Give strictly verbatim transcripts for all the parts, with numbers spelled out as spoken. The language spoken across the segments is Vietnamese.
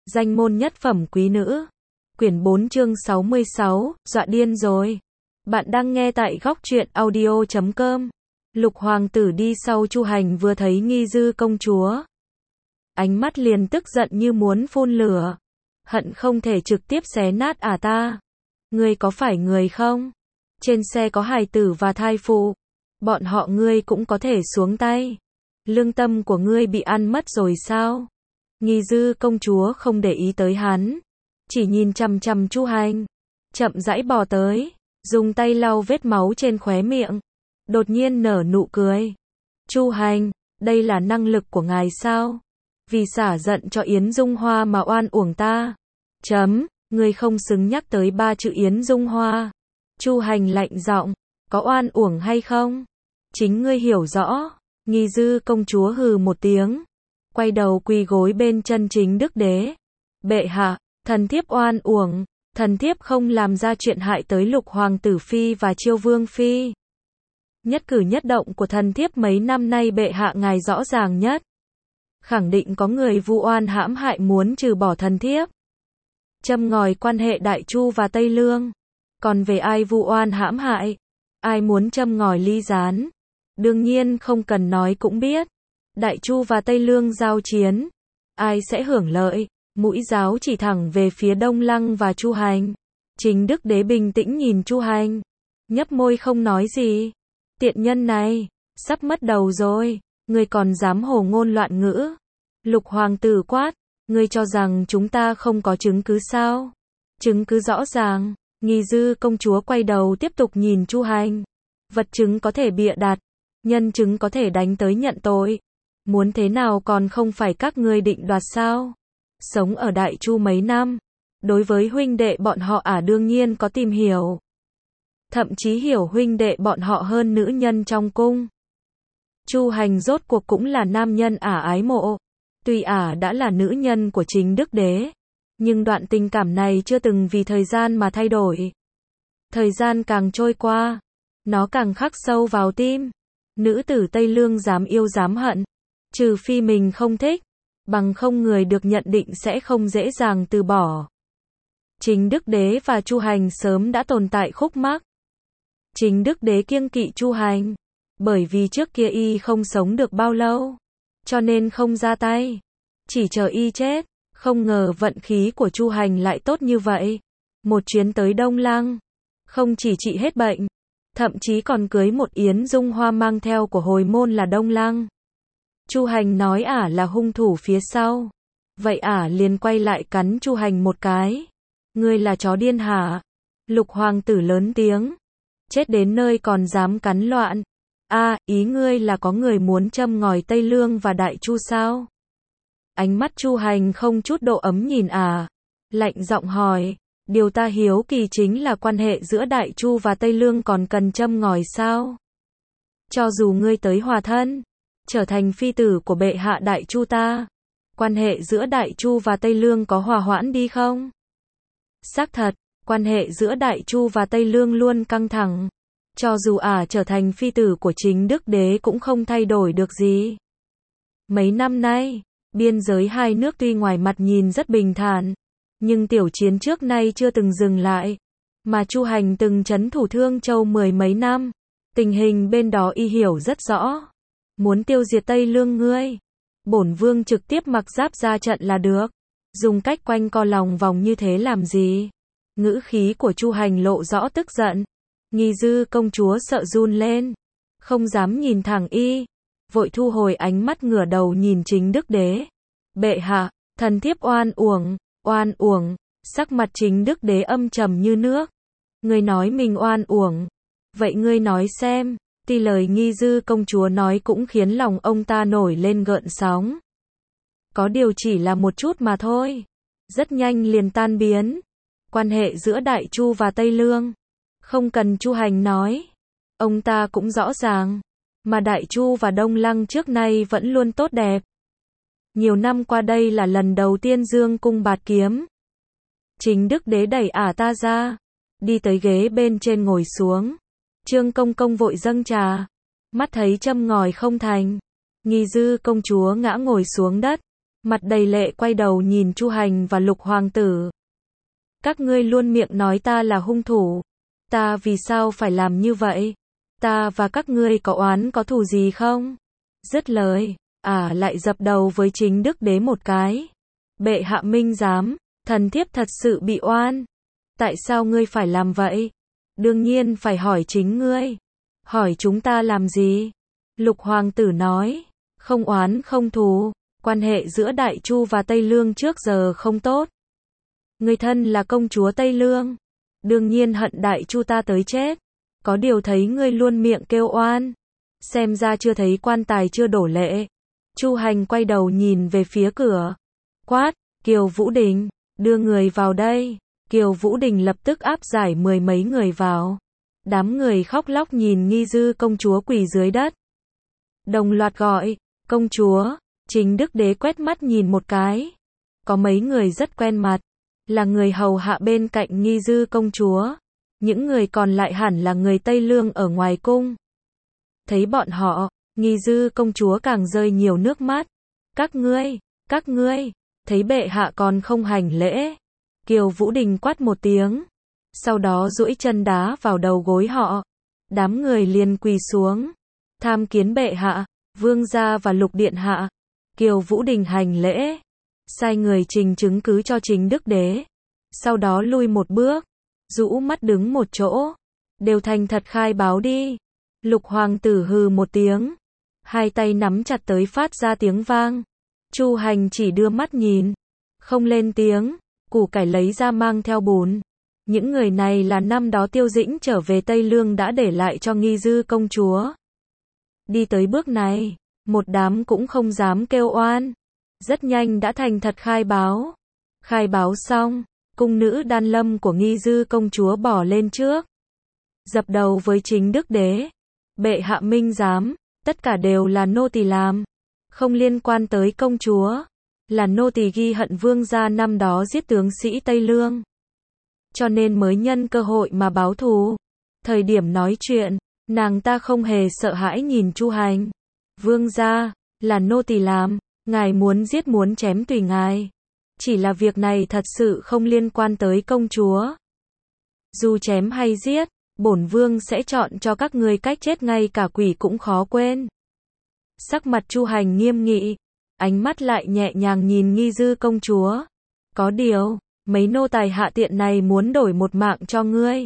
Danh môn nhất phẩm quý nữ. Quyển bốn chương sáu mươi sáu, dọa điên rồi. Bạn đang nghe tại góc truyện audio chấm com. Lục hoàng tử đi sau Chu Hành vừa thấy Nghi Dư công chúa. Ánh mắt liền tức giận như muốn phun lửa. Hận không thể trực tiếp xé nát ả ta. Ngươi có phải người không? Trên xe có hài tử và thai phụ. Bọn họ ngươi cũng có thể xuống tay. Lương tâm của ngươi bị ăn mất rồi sao? Nghi Dư công chúa không để ý tới hắn, chỉ nhìn chằm chằm Chu Hành, chậm rãi bò tới, dùng tay lau vết máu trên khóe miệng, đột nhiên nở nụ cười. Chu Hành, đây là năng lực của ngài sao? Vì xả giận cho Yến Dung Hoa mà oan uổng ta. Chấm, ngươi không xứng nhắc tới ba chữ Yến Dung Hoa. Chu Hành lạnh giọng, có oan uổng hay không? Chính ngươi hiểu rõ. Nghi Dư công chúa hừ một tiếng, quay đầu quỳ gối bên chân Chính Đức Đế. Bệ hạ, thần thiếp oan uổng, thần thiếp không làm ra chuyện hại tới Lục hoàng tử phi và Chiêu vương phi. Nhất cử nhất động của thần thiếp mấy năm nay bệ hạ ngài rõ ràng nhất. Khẳng định có người vu oan hãm hại muốn trừ bỏ thần thiếp, châm ngòi quan hệ Đại Chu và Tây Lương. Còn về ai vu oan hãm hại, ai muốn châm ngòi ly gián, đương nhiên không cần nói cũng biết. Đại Chu và Tây Lương giao chiến, ai sẽ hưởng lợi? Mũi giáo chỉ thẳng về phía Đông Lăng và Chu Hành. Chính Đức Đế bình tĩnh nhìn Chu Hành, nhấp môi không nói gì. Tiện nhân này, sắp mất đầu rồi, ngươi còn dám hồ ngôn loạn ngữ. Lục hoàng tử quát, ngươi cho rằng chúng ta không có chứng cứ sao? Chứng cứ rõ ràng. Nghi Dư công chúa quay đầu tiếp tục nhìn Chu Hành. Vật chứng có thể bịa đặt, nhân chứng có thể đánh tới nhận tội. Muốn thế nào còn không phải các ngươi định đoạt sao? Sống ở Đại Chu mấy năm, đối với huynh đệ bọn họ ả à đương nhiên có tìm hiểu. Thậm chí hiểu huynh đệ bọn họ hơn nữ nhân trong cung. Chu Hành rốt cuộc cũng là nam nhân ả à ái mộ. Tuy ả à đã là nữ nhân của Chính Đức Đế, nhưng đoạn tình cảm này chưa từng vì thời gian mà thay đổi. Thời gian càng trôi qua, nó càng khắc sâu vào tim. Nữ tử Tây Lương dám yêu dám hận, trừ phi mình không thích, bằng không người được nhận định sẽ không dễ dàng từ bỏ. Chính Đức Đế và Chu Hành sớm đã tồn tại khúc mắc. Chính Đức Đế kiêng kỵ Chu Hành, bởi vì trước kia y không sống được bao lâu, cho nên không ra tay, chỉ chờ y chết. Không ngờ vận khí của Chu Hành lại tốt như vậy. Một chuyến tới Đông Lăng, không chỉ trị hết bệnh, thậm chí còn cưới một Yến Dung Hoa mang theo của hồi môn là Đông Lăng. Chu Hành nói ả là hung thủ phía sau. Vậy ả liền quay lại cắn Chu Hành một cái. Ngươi là chó điên hả? Lục hoàng tử lớn tiếng. Chết đến nơi còn dám cắn loạn. A, ý ngươi là có người muốn châm ngòi Tây Lương và Đại Chu sao? Ánh mắt Chu Hành không chút độ ấm nhìn ả, lạnh giọng hỏi, điều ta hiếu kỳ chính là quan hệ giữa Đại Chu và Tây Lương còn cần châm ngòi sao? Cho dù ngươi tới hòa thân, trở thành phi tử của bệ hạ Đại Chu ta, quan hệ giữa Đại Chu và Tây Lương có hòa hoãn đi không? Xác thật, quan hệ giữa Đại Chu và Tây Lương luôn căng thẳng. Cho dù ả trở thành phi tử của Chính Đức Đế cũng không thay đổi được gì. Mấy năm nay, biên giới hai nước tuy ngoài mặt nhìn rất bình thản, nhưng tiểu chiến trước nay chưa từng dừng lại. Mà Chu Hành từng trấn thủ Thương Châu mười mấy năm, tình hình bên đó y hiểu rất rõ. Muốn tiêu diệt Tây Lương ngươi, bổn vương trực tiếp mặc giáp ra trận là được. Dùng cách quanh co lòng vòng như thế làm gì? Ngữ khí của Chu Hành lộ rõ tức giận. Nghi Dư công chúa sợ run lên, không dám nhìn thẳng y, vội thu hồi ánh mắt ngửa đầu nhìn Chính Đức Đế. Bệ hạ, thần thiếp oan uổng, oan uổng. Sắc mặt Chính Đức Đế âm trầm như nước. Ngươi nói mình oan uổng, vậy ngươi nói xem. Tuy lời Nghi Dư công chúa nói cũng khiến lòng ông ta nổi lên gợn sóng. Có điều chỉ là một chút mà thôi, rất nhanh liền tan biến. Quan hệ giữa Đại Chu và Tây Lương, không cần Chu Hành nói, ông ta cũng rõ ràng. Mà Đại Chu và Đông Lăng trước nay vẫn luôn tốt đẹp. Nhiều năm qua đây là lần đầu tiên dương cung bạt kiếm. Chính Đức Đế đẩy ả ta ra, đi tới ghế bên trên ngồi xuống. Trương công công vội dâng trà, mắt thấy châm ngòi không thành, Nghi Dư công chúa ngã ngồi xuống đất, mặt đầy lệ quay đầu nhìn Chu Hành và Lục Hoàng tử. Các ngươi luôn miệng nói ta là hung thủ. Ta vì sao phải làm như vậy? Ta và các ngươi có oán có thù gì không? Dứt lời, ả à, lại dập đầu với chính đức đế một cái. Bệ hạ minh giám, thần thiếp thật sự bị oan. Tại sao ngươi phải làm vậy? Đương nhiên phải hỏi chính ngươi. Hỏi chúng ta làm gì? Lục Hoàng tử nói, không oán không thù, quan hệ giữa Đại Chu và Tây Lương trước giờ không tốt. Ngươi thân là công chúa Tây Lương, đương nhiên hận Đại Chu ta tới chết. Có điều thấy ngươi luôn miệng kêu oan, xem ra chưa thấy quan tài chưa đổ lệ. Chu Hành quay đầu nhìn về phía cửa, quát, Kiều Vũ Đình, đưa người vào đây. Kiều Vũ Đình lập tức áp giải mười mấy người vào. Đám người khóc lóc nhìn Nghi Dư công chúa quỳ dưới đất. Đồng loạt gọi, công chúa. Chính đức đế quét mắt nhìn một cái. Có mấy người rất quen mặt, là người hầu hạ bên cạnh Nghi Dư công chúa. Những người còn lại hẳn là người Tây Lương ở ngoài cung. Thấy bọn họ, Nghi Dư công chúa càng rơi nhiều nước mắt. Các ngươi, các ngươi, thấy bệ hạ còn không hành lễ. Kiều Vũ Đình quát một tiếng, sau đó duỗi chân đá vào đầu gối họ. Đám người liền quỳ xuống, tham kiến bệ hạ, vương gia và Lục điện hạ. Kiều Vũ Đình hành lễ, sai người trình chứng cứ cho chính đức đế. Sau đó lui một bước, rũ mắt đứng một chỗ. Đều thành thật khai báo đi. Lục Hoàng tử hừ một tiếng, hai tay nắm chặt tới phát ra tiếng vang. Chu Hành chỉ đưa mắt nhìn, không lên tiếng. Củ cải lấy ra mang theo bùn. Những người này là năm đó Tiêu Dĩnh trở về Tây Lương đã để lại cho Nghi Dư công chúa. Đi tới bước này, một đám cũng không dám kêu oan. Rất nhanh đã thành thật khai báo. Khai báo xong, cung nữ Đan Lâm của Nghi Dư công chúa bỏ lên trước. Dập đầu với chính đức đế. Bệ hạ minh giám, tất cả đều là nô tỳ làm. Không liên quan tới công chúa. Là nô tỳ ghi hận vương gia năm đó giết tướng sĩ Tây Lương. Cho nên mới nhân cơ hội mà báo thù. Thời điểm nói chuyện, nàng ta không hề sợ hãi nhìn Chu Hành. Vương gia, là nô tỳ làm, ngài muốn giết muốn chém tùy ngài. Chỉ là việc này thật sự không liên quan tới công chúa. Dù chém hay giết, bổn vương sẽ chọn cho các ngươi cách chết ngay cả quỷ cũng khó quên. Sắc mặt Chu Hành nghiêm nghị. Ánh mắt lại nhẹ nhàng nhìn Nghi Dư công chúa. Có điều, mấy nô tài hạ tiện này muốn đổi một mạng cho ngươi.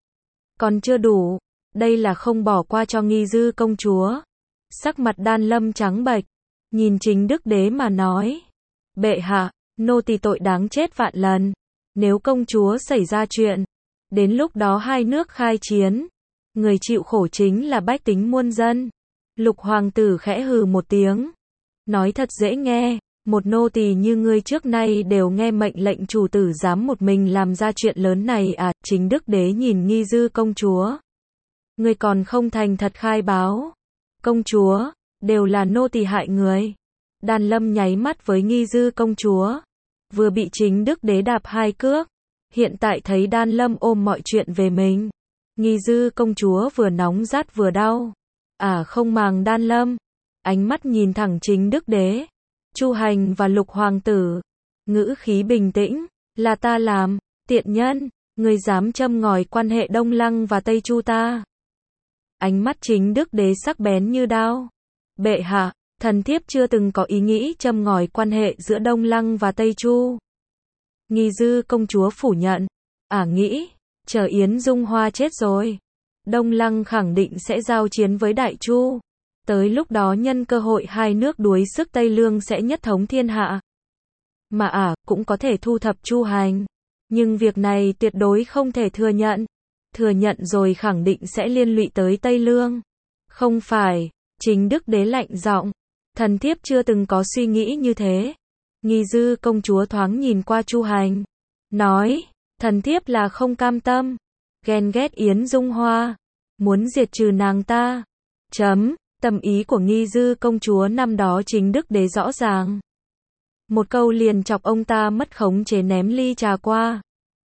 Còn chưa đủ, đây là không bỏ qua cho Nghi Dư công chúa. Sắc mặt Đan Lâm trắng bệch, nhìn chính đức đế mà nói. Bệ hạ, nô tỳ tội đáng chết vạn lần. Nếu công chúa xảy ra chuyện, đến lúc đó hai nước khai chiến, người chịu khổ chính là bách tính muôn dân. Lục Hoàng tử khẽ hừ một tiếng. Nói thật dễ nghe, một nô tỳ như ngươi trước nay đều nghe mệnh lệnh chủ tử dám một mình làm ra chuyện lớn này à? Chính đức đế nhìn Nghi Dư công chúa. Ngươi còn không thành thật khai báo. Công chúa, đều là nô tỳ hại người. Đan Lâm nháy mắt với Nghi Dư công chúa. Vừa bị chính đức đế đạp hai cước. Hiện tại thấy Đan Lâm ôm mọi chuyện về mình. Nghi Dư công chúa vừa nóng rát vừa đau. À không màng Đan Lâm. Ánh mắt nhìn thẳng chính đức đế, Chu Hành và Lục Hoàng tử. Ngữ khí bình tĩnh, là ta làm, tiện nhân, ngươi dám châm ngòi quan hệ Đông Lăng và Tây Chu ta. Ánh mắt chính đức đế sắc bén như đao. Bệ hạ, thần thiếp chưa từng có ý nghĩ châm ngòi quan hệ giữa Đông Lăng và Tây Chu. Nghi Dư công chúa phủ nhận. Ả nghĩ, chờ Yến Dung Hoa chết rồi, Đông Lăng khẳng định sẽ giao chiến với Đại Chu. Tới lúc đó nhân cơ hội hai nước đuối sức Tây Lương sẽ nhất thống thiên hạ. Mà ả à, cũng có thể thu thập Chu Hành. Nhưng việc này tuyệt đối không thể thừa nhận. Thừa nhận rồi khẳng định sẽ liên lụy tới Tây Lương. Không phải, chính đức đế lạnh giọng. Thần thiếp chưa từng có suy nghĩ như thế. Nghi Dư công chúa thoáng nhìn qua Chu Hành. Nói, thần thiếp là không cam tâm. Ghen ghét Yến Dung Hoa. Muốn diệt trừ nàng ta. Chấm. Tâm ý của Nghi Dư công chúa năm đó chính đức đế rõ ràng. Một câu liền chọc ông ta mất khống chế ném ly trà qua.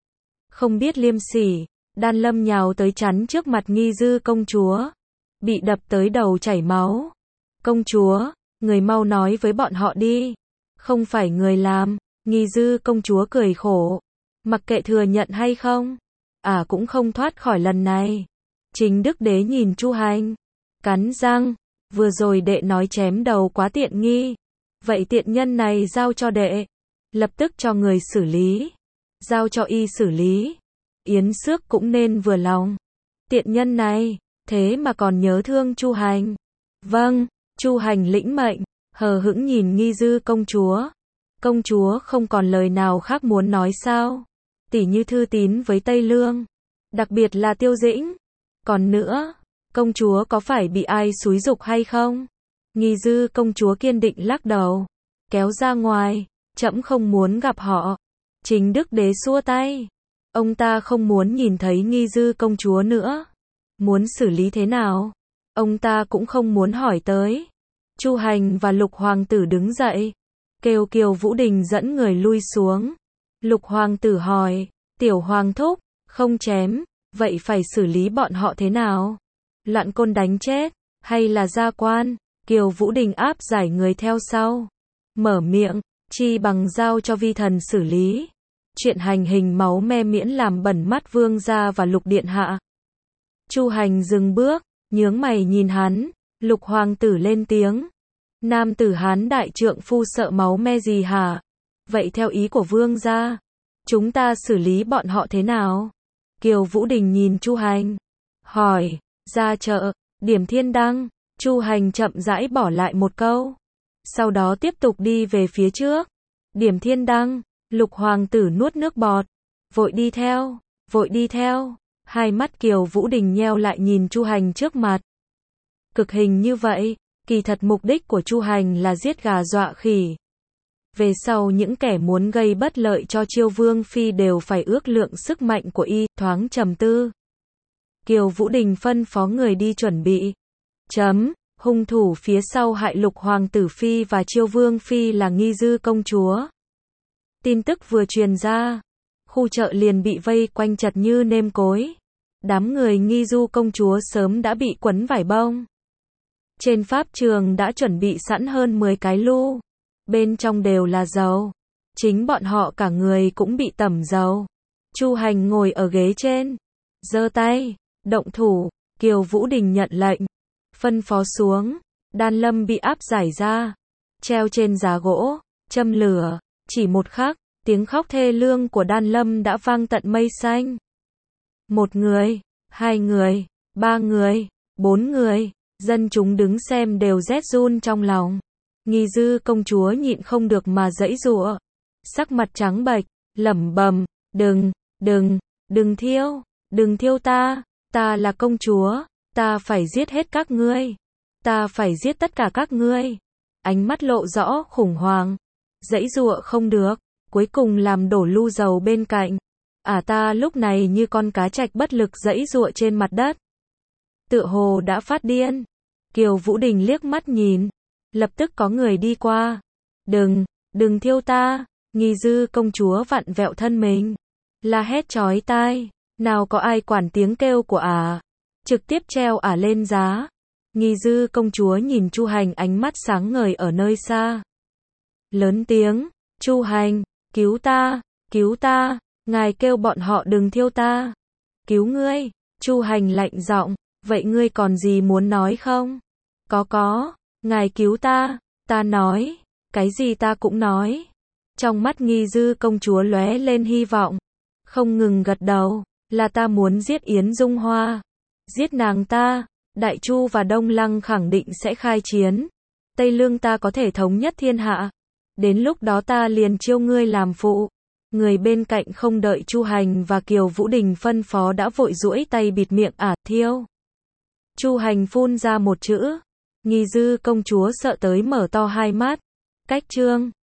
Không biết liêm sỉ, Đan Lâm nhào tới chắn trước mặt Nghi Dư công chúa. Bị đập tới đầu chảy máu. Công chúa, người mau nói với bọn họ đi. Không phải người làm. Nghi Dư công chúa cười khổ. Mặc kệ thừa nhận hay không, ả à cũng không thoát khỏi lần này. Chính đức đế nhìn Chu Hành, cắn răng, vừa rồi đệ nói chém đầu quá tiện nghi. Vậy tiện nhân này giao cho đệ. Lập tức cho người xử lý. Giao cho y xử lý. Yến Xước cũng nên vừa lòng. Tiện nhân này, thế mà còn nhớ thương Chu Hành. Vâng, Chu Hành lĩnh mệnh, hờ hững nhìn Nghi Dư công chúa. Công chúa không còn lời nào khác muốn nói sao? Tỉ như thư tín với Tây Lương, đặc biệt là Tiêu Dĩnh. Còn nữa, công chúa có phải bị ai xúi giục hay không? Nghi Dư công chúa kiên định lắc đầu, kéo ra ngoài, trẫm không muốn gặp họ. Chính đức đế xua tay, ông ta không muốn nhìn thấy Nghi Dư công chúa nữa. Muốn xử lý thế nào, ông ta cũng không muốn hỏi tới. Chu Hành và Lục hoàng tử đứng dậy, kêu Kiều Vũ Đình dẫn người lui xuống. Lục hoàng tử hỏi, tiểu hoàng thúc, không chém, vậy phải xử lý bọn họ thế nào? Loạn côn đánh chết, hay là gia quan? Kiều Vũ Đình áp giải người theo sau, mở miệng, chi bằng giao cho vi thần xử lý. Chuyện hành hình máu me miễn làm bẩn mắt vương gia và Lục điện hạ. Chu Hành dừng bước, nhướng mày nhìn hắn. Lục hoàng tử lên tiếng, nam tử Hán đại trượng phu sợ máu me gì hả? Vậy theo ý của vương gia, chúng ta xử lý bọn họ thế nào? Kiều Vũ Đình nhìn Chu Hành, hỏi, ra chợ, điểm thiên đăng. Chu Hành chậm rãi bỏ lại một câu, sau đó tiếp tục đi về phía trước. Điểm thiên đăng. Lục hoàng tử nuốt nước bọt, vội đi theo, vội đi theo. Hai mắt Kiều Vũ Đình nheo lại nhìn Chu Hành trước mặt. Cực hình như vậy, kỳ thật mục đích của Chu Hành là giết gà dọa khỉ. Về sau những kẻ muốn gây bất lợi cho Chiêu Vương phi đều phải ước lượng sức mạnh của y. Thoáng trầm tư, Kiều Vũ Đình phân phó người đi chuẩn bị. Chấm, hung thủ phía sau hại Lục hoàng tử phi và Chiêu Vương phi là Nghi Dư công chúa. Tin tức vừa truyền ra, khu chợ liền bị vây quanh chật như nêm cối. Đám người Nghi Du công chúa sớm đã bị quấn vải bông. Trên pháp trường đã chuẩn bị sẵn hơn mười cái lu, bên trong đều là dầu. Chính bọn họ cả người cũng bị tẩm dầu. Chu Hành ngồi ở ghế trên, giơ tay, động thủ. Kiều Vũ Đình nhận lệnh, phân phó xuống. Đan Lâm bị áp giải ra, treo trên giá gỗ, châm lửa. Chỉ một khắc, tiếng khóc thê lương của Đan Lâm đã vang tận mây xanh. Một người, hai người, ba người, bốn người, dân chúng đứng xem đều rét run trong lòng. Nghi Dư công chúa nhịn không được mà giãy giụa, sắc mặt trắng bệch, lẩm bẩm, đừng, đừng, đừng thiêu, đừng thiêu ta, ta là công chúa, ta phải giết hết các ngươi, ta phải giết tất cả các ngươi. Ánh mắt lộ rõ khủng hoảng, giãy giụa không được, cuối cùng làm đổ lu dầu bên cạnh. À ta lúc này như con cá trạch bất lực giãy giụa trên mặt đất. Tựa hồ đã phát điên. Kiều Vũ Đình liếc mắt nhìn, lập tức có người đi qua. Đừng, đừng thiêu ta. Nghi Dư công chúa vặn vẹo thân mình, la hét chói tai, nào có ai quản tiếng kêu của ả, à. Trực tiếp treo ả à lên giá. Nghi Dư công chúa nhìn Chu Hành ánh mắt sáng ngời ở nơi xa. Lớn tiếng, Chu Hành, cứu ta, cứu ta, ngài kêu bọn họ đừng thiêu ta. Cứu ngươi. Chu Hành lạnh giọng, vậy ngươi còn gì muốn nói không? Có có, ngài cứu ta, ta nói, cái gì ta cũng nói. Trong mắt Nghi Dư công chúa lóe lên hy vọng, không ngừng gật đầu, là ta muốn giết Yến Dung Hoa. Giết nàng ta, Đại Chu và Đông Lăng khẳng định sẽ khai chiến. Tây Lương ta có thể thống nhất thiên hạ. Đến lúc đó ta liền chiêu ngươi làm phụ. Người bên cạnh không đợi Chu Hành và Kiều Vũ Đình phân phó đã vội duỗi tay bịt miệng ả, thiêu. Chu Hành phun ra một chữ. Nghi Dư công chúa sợ tới mở to hai mắt. Cách chương